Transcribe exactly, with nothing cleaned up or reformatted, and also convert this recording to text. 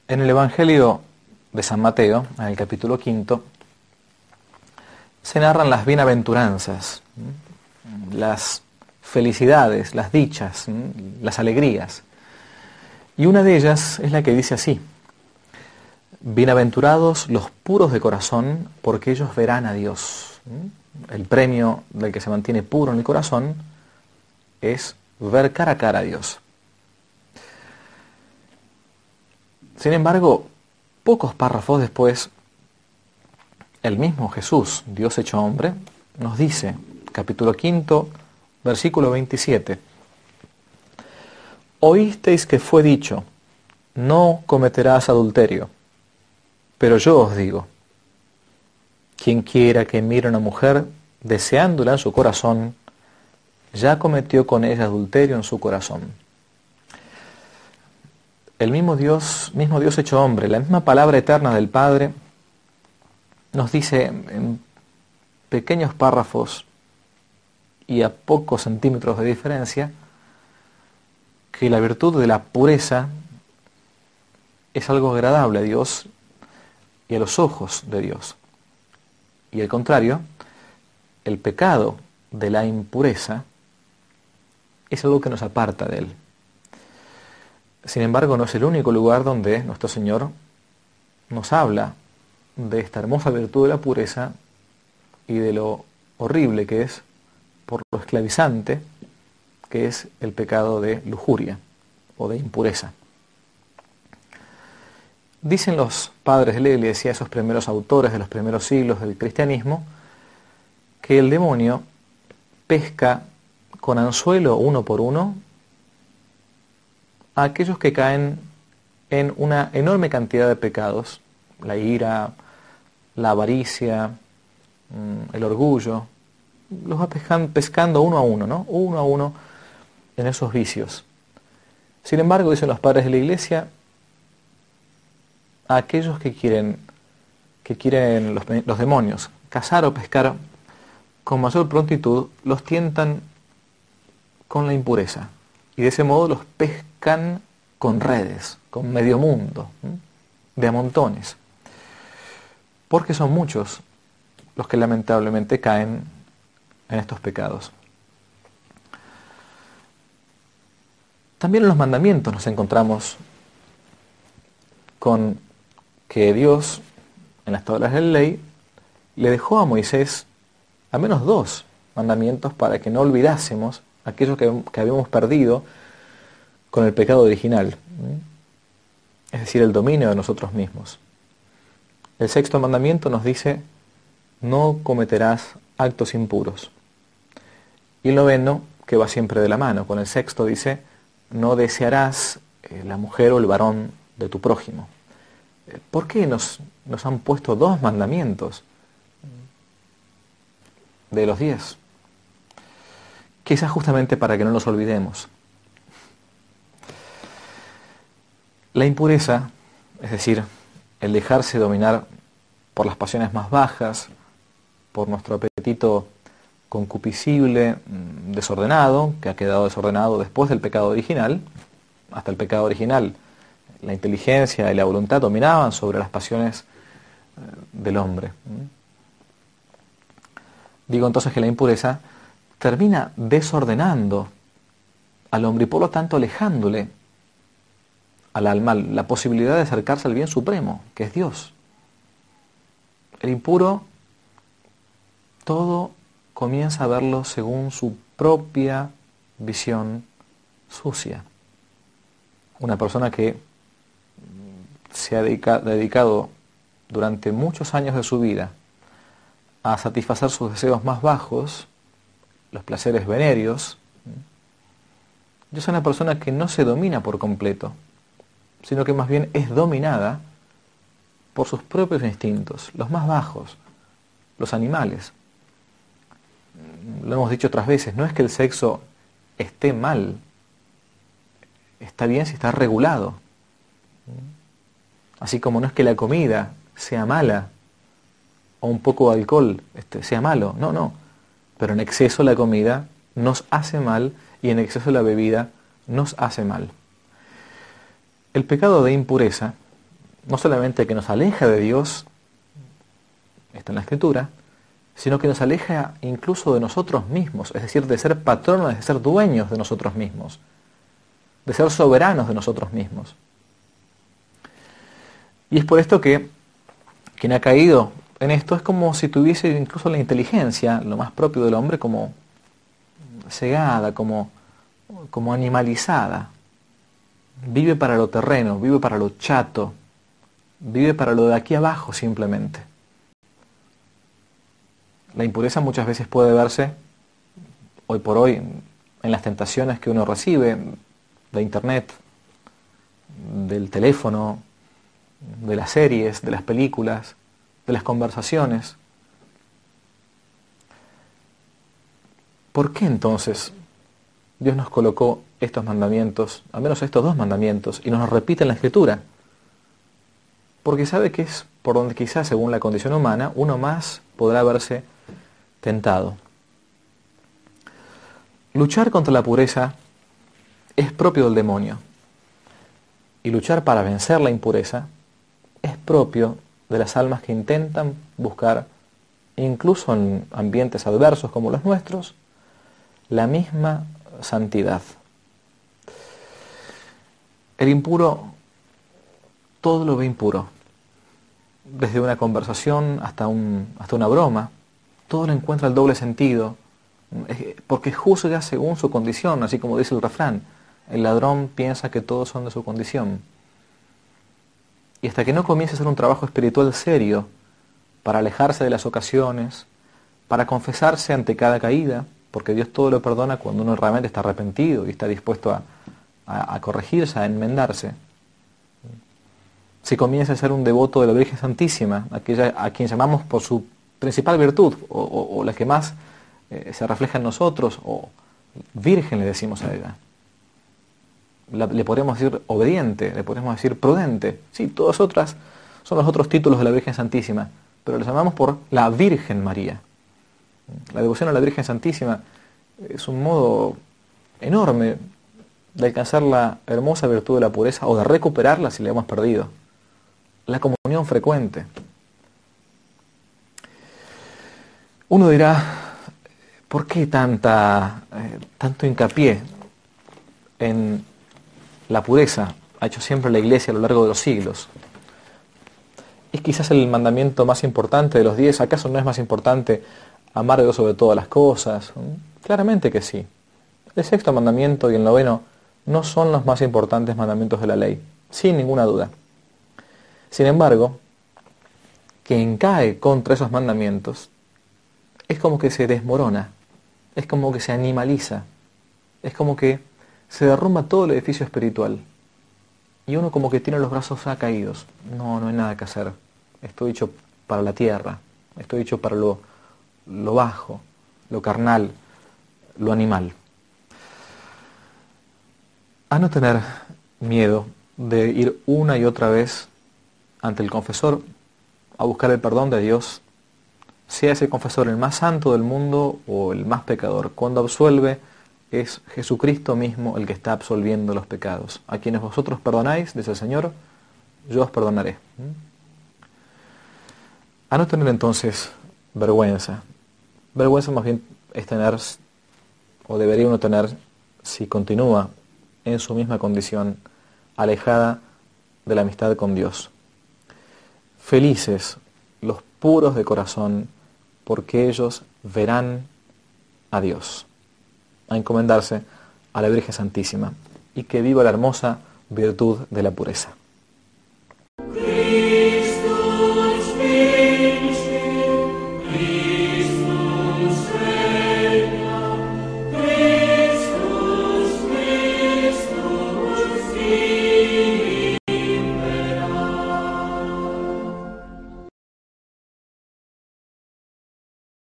En el Evangelio de San Mateo, en el capítulo quinto, se narran las bienaventuranzas, las felicidades, las dichas, las alegrías. Y una de ellas es la que dice así: bienaventurados los puros de corazón, porque ellos verán a Dios. El premio del que se mantiene puro en el corazón es ver cara a cara a Dios. Sin embargo, pocos párrafos después, el mismo Jesús, Dios hecho hombre, nos dice, capítulo quinto, versículo veintisiete: oísteis que fue dicho, no cometerás adulterio, pero yo os digo, quien quiera que mire a una mujer deseándola en su corazón, ya cometió con ella adulterio en su corazón. El mismo Dios, mismo Dios hecho hombre, la misma palabra eterna del Padre, nos dice en pequeños párrafos y a pocos centímetros de diferencia que la virtud de la pureza es algo agradable a Dios y a los ojos de Dios. Y al contrario, el pecado de la impureza es algo que nos aparta de Él. Sin embargo, no es el único lugar donde nuestro Señor nos habla de esta hermosa virtud de la pureza y de lo horrible que es, por lo esclavizante que es el pecado de lujuria o de impureza. Dicen los padres de la Iglesia, esos primeros autores de los primeros siglos del cristianismo, que el demonio pesca con anzuelo uno por uno a aquellos que caen en una enorme cantidad de pecados: la ira, la avaricia, el orgullo. Los va pescando uno a uno, ¿no? Uno a uno en esos vicios. Sin embargo, dicen los padres de la Iglesia, a aquellos que quieren, que quieren los, los demonios cazar o pescar con mayor prontitud, los tientan con la impureza. Y de ese modo los pescan con redes, con medio mundo, ¿sí? De a montones. Porque son muchos los que lamentablemente caen en estos pecados. También en los mandamientos nos encontramos con que Dios, en las tablas de la ley, le dejó a Moisés al menos dos mandamientos para que no olvidásemos aquello que, que habíamos perdido con el pecado original, ¿sí? Es decir, el dominio de nosotros mismos. El sexto mandamiento nos dice: no cometerás actos impuros. Y el noveno, que va siempre de la mano con el sexto, dice: no desearás eh, la mujer o el varón de tu prójimo. ¿Por qué nos, nos han puesto dos mandamientos de los diez? Quizás justamente para que no nos olvidemos. La impureza, es decir, el dejarse dominar por las pasiones más bajas, por nuestro apetito concupiscible, desordenado, que ha quedado desordenado después del pecado original. Hasta el pecado original, la inteligencia y la voluntad dominaban sobre las pasiones del hombre. Digo entonces que la impureza termina desordenando al hombre y por lo tanto alejándole al alma la posibilidad de acercarse al bien supremo, que es Dios. El impuro todo comienza a verlo según su propia visión sucia. Una persona que se ha dedica, dedicado durante muchos años de su vida a satisfacer sus deseos más bajos, los placeres venéreos, es una persona que no se domina por completo, sino que más bien es dominada por sus propios instintos, los más bajos, los animales. Lo hemos dicho otras veces, no es que el sexo esté mal, está bien si está regulado. Así como no es que la comida sea mala o un poco de alcohol este, sea malo, no, no. Pero en exceso la comida nos hace mal y en exceso la bebida nos hace mal. El pecado de impureza no solamente que nos aleja de Dios, está en la Escritura, sino que nos aleja incluso de nosotros mismos, es decir, de ser patronos, de ser dueños de nosotros mismos, de ser soberanos de nosotros mismos. Y es por esto que quien ha caído en esto es como si tuviese incluso la inteligencia, lo más propio del hombre, como cegada, como, como animalizada. Vive para lo terreno, vive para lo chato, vive para lo de aquí abajo simplemente. La impureza muchas veces puede verse, hoy por hoy, en las tentaciones que uno recibe de internet, del teléfono, de las series, de las películas, de las conversaciones. ¿Por qué entonces Dios nos colocó estos mandamientos, al menos estos dos mandamientos, y nos los repite en la Escritura? Porque sabe que es por donde quizás, según la condición humana, uno más podrá verse tentado. Luchar contra la pureza es propio del demonio. Y luchar para vencer la impureza es propio de las almas que intentan buscar, incluso en ambientes adversos como los nuestros, la misma santidad. El impuro todo lo ve impuro, desde una conversación hasta, un, hasta una broma, todo lo encuentra el doble sentido, porque juzga según su condición, así como dice el refrán, el ladrón piensa que todos son de su condición. Y hasta que no comience a hacer un trabajo espiritual serio, para alejarse de las ocasiones, para confesarse ante cada caída, porque Dios todo lo perdona cuando uno realmente está arrepentido y está dispuesto a, a, a corregirse, a enmendarse. Si comienza a ser un devoto de la Virgen Santísima, aquella a quien llamamos por su principal virtud, o, o, o la que más eh, se refleja en nosotros, o Virgen le decimos a ella. La, le podemos decir obediente, le podemos decir prudente. Sí, todas otras son los otros títulos de la Virgen Santísima, pero le llamamos por la Virgen María. La devoción a la Virgen Santísima es un modo enorme de alcanzar la hermosa virtud de la pureza o de recuperarla si la hemos perdido. La comunión frecuente. Uno dirá, ¿por qué tanta, eh, tanto hincapié en la pureza ha hecho siempre la Iglesia a lo largo de los siglos? ¿Es quizás el mandamiento más importante de los diez? ¿Acaso no es más importante amar a Dios sobre todas las cosas? Claramente que sí. El sexto mandamiento y el noveno no son los más importantes mandamientos de la ley, sin ninguna duda. Sin embargo, quien cae contra esos mandamientos es como que se desmorona, es como que se animaliza, es como que se derrumba todo el edificio espiritual. Y uno como que tiene los brazos ya caídos. No, no hay nada que hacer. Estoy hecho para la tierra, estoy hecho para lo, lo bajo, lo carnal, lo animal. A no tener miedo de ir una y otra vez ante el confesor a buscar el perdón de Dios, sea ese confesor el más santo del mundo o el más pecador. Cuando absuelve es Jesucristo mismo el que está absolviendo los pecados. A quienes vosotros perdonáis, dice el Señor, yo os perdonaré. A no tener entonces vergüenza. Vergüenza más bien es tener, o debería uno tener, si continúa en su misma condición, alejada de la amistad con Dios. Felices los puros de corazón, porque ellos verán a Dios. A encomendarse a la Virgen Santísima y que viva la hermosa virtud de la pureza.